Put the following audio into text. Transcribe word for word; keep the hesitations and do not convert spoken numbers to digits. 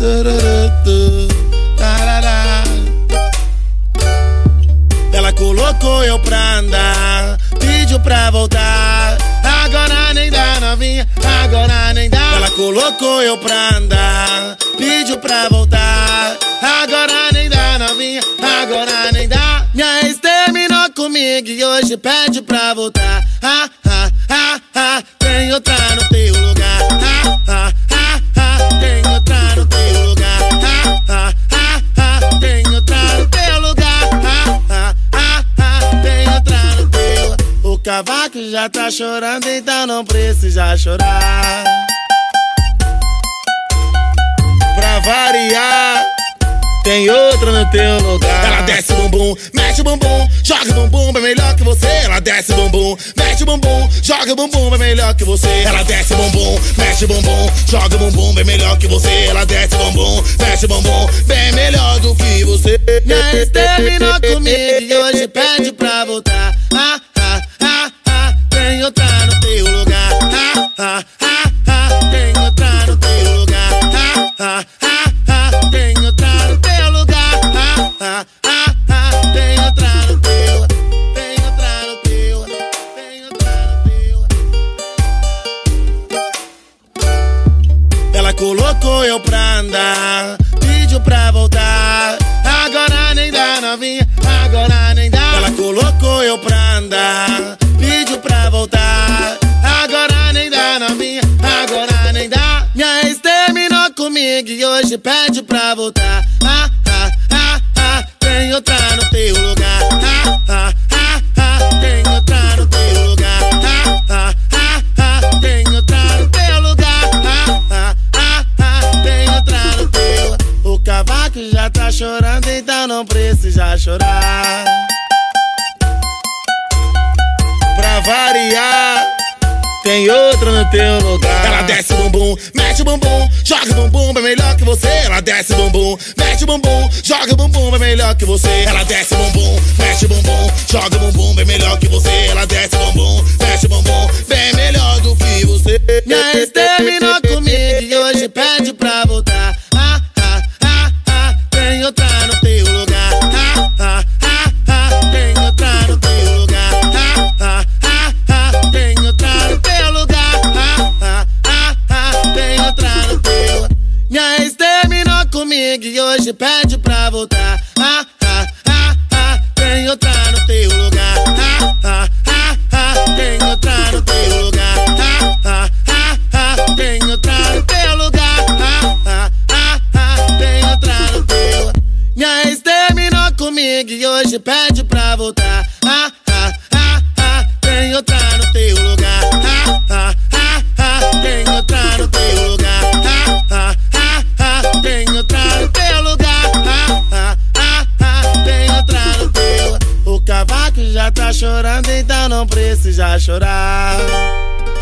Ela colocou eu pra andar, pediu pra voltar. Agora nem dá, novinha, agora nem dá. Ela colocou eu pra andar, pediu pra voltar. Agora nem dá, novinha, agora nem dá. Minha ex terminou comigo e hoje pede pra voltar. Ah, ah, ah, ah, tem outra no teu lugar. Ah, ah, ah, ah, tem outra no teu lugar. Ah, ah, ah, ah, tem outra no teu lugar. Ah, ah, ah, ah, tem outra no teu. O cavaco já tá chorando, então não precisa chorar. Pra variar, tem outra no teu lugar. Ela desce o bumbum, mexe o bumbum, joga o bumbum, é melhor que você. Ela desce o bumbum, mexe o bumbum, joga o bumbum, é melhor que você. Ela desce o bumbum, mexe o bumbum, joga o bumbum, é melhor que você. Ela desce o bumbum, mexe o bumbum, bem melhor do que você. Minha ex terminou comigo e hoje pede pra voltar. Ah, ah, ah, ah, tem outra no teu lugar. Ah, ah, ah, ah, tem outra no teu lugar. Ah, ah, ah, ah, tem outra no teu lugar. Ah, ah, ah, ah, tem outra no teu. Tem outra no teu. Tem outra no teu. Ela colocou eu pra andar, pediu pra voltar. Agora nem dá, novinha, agora nem dá. Ela colocou eu pra andar, pediu pra voltar. Agora nem dá, novinha, agora nem dá. Minha ex terminou comigo e hoje pede pra voltar. Ah, ah, ah, ah, tem outra no teu lugar. Ah, ah, ah, ah, tem outra no teu lugar. Ah, ah, ah, ah, tem outra no teu lugar. Ah, ah, ah, ah, tem outra no teu. O cavaco já tá chorando, então não precisa chorar. Pra variar, tem outra no teu lugar. Ela desce o bumbum, mexe o bumbum, joga o bumbum, é melhor que você. Ela desce o bumbum, mexe o bumbum, joga o bumbum, é melhor que você. Ela desce o bumbum, mexe o bumbum, joga o bumbum, é melhor que você. Ela desce o bumbum, mexe o bumbum, bem melhor do que você. Minha ex terminou comigo e hoje pede pra voltar. Ah, ah, ah, ah, tem outra no teu lugar. Ah, ah, ah, ah, tem outra no teu lugar. Ah, ah, ah, ah, tem outra no teu lugar. Ah, ah, ah, ah, tem outra no teu. Minha ex terminou comigo e hoje pede pra voltar. Ah, ah, ah, ah, tem outra no teu lugar. Ah, ah, ah, ah, tem outra no teu lugar. Ah, ah, ah, ah, tem outra no teu lugar. Ah, ah, ah, ah, tem outra no teu. Minha ex terminou comigo e hoje pede pra voltar. Ah, ah, ah, ah, tem outra no teu lugar. Ah, ah, ah, ah, tem outra no teu lugar. Ah, ah, ah, ah, tem outra no teu lugar. Ah, ah, ah, ah, tem outra no teu. O cavaco já tá chorando, então não precisa chorar.